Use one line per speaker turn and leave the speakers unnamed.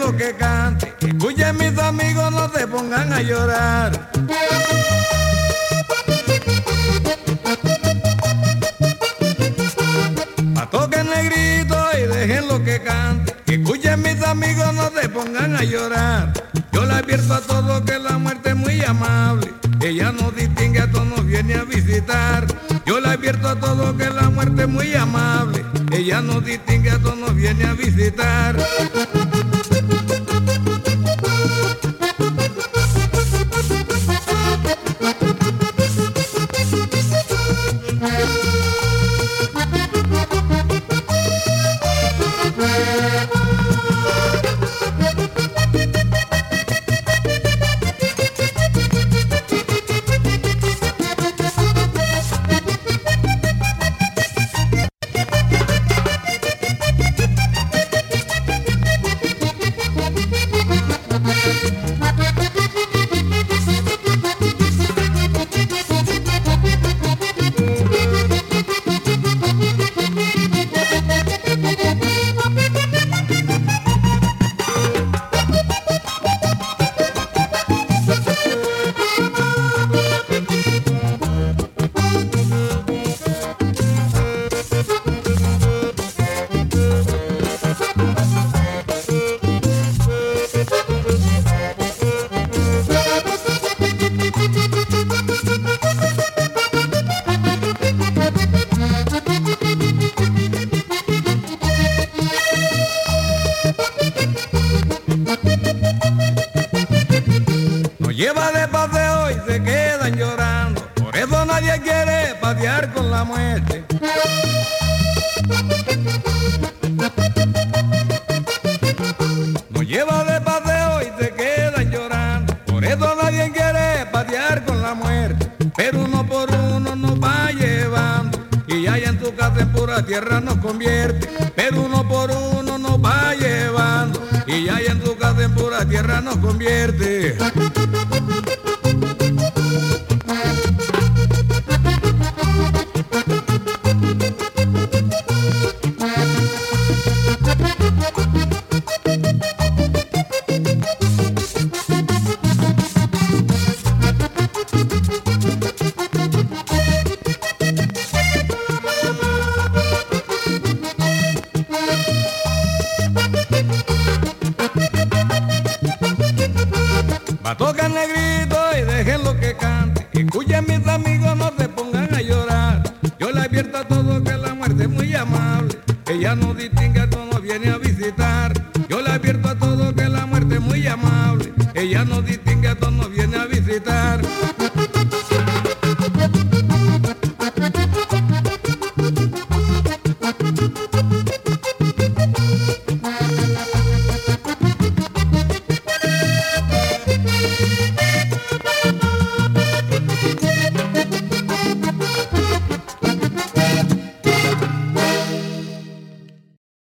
lo que cante. Escuchen mis amigos, no se pongan a llorar. Toquen negrito y dejen lo que cante. Escuchen mis amigos, no se pongan a llorar. Yo le advierto a todos que la muerte es muy amable. Ella nos distingue, a todos nos viene a visitar. Yo le advierto a todos que la muerte es muy amable. Ella nos distingue, a todos nos viene a visitar. Lleva de paseo y se quedan llorando. Por eso nadie quiere pasear con la muerte. Nos lleva de paseo y se quedan llorando. Por eso nadie quiere pasear con la muerte. Pero uno por uno nos va llevando. Y allá en su casa en pura tierra nos convierte. Pero uno por uno nos va llevando. Y allá en su casa en pura tierra nos convierte. Tocan negrito y dejen lo que cante. Escuchen mis amigos, no se pongan a llorar. Yo le advierto a todos que la muerte es muy amable. Ella no distingue.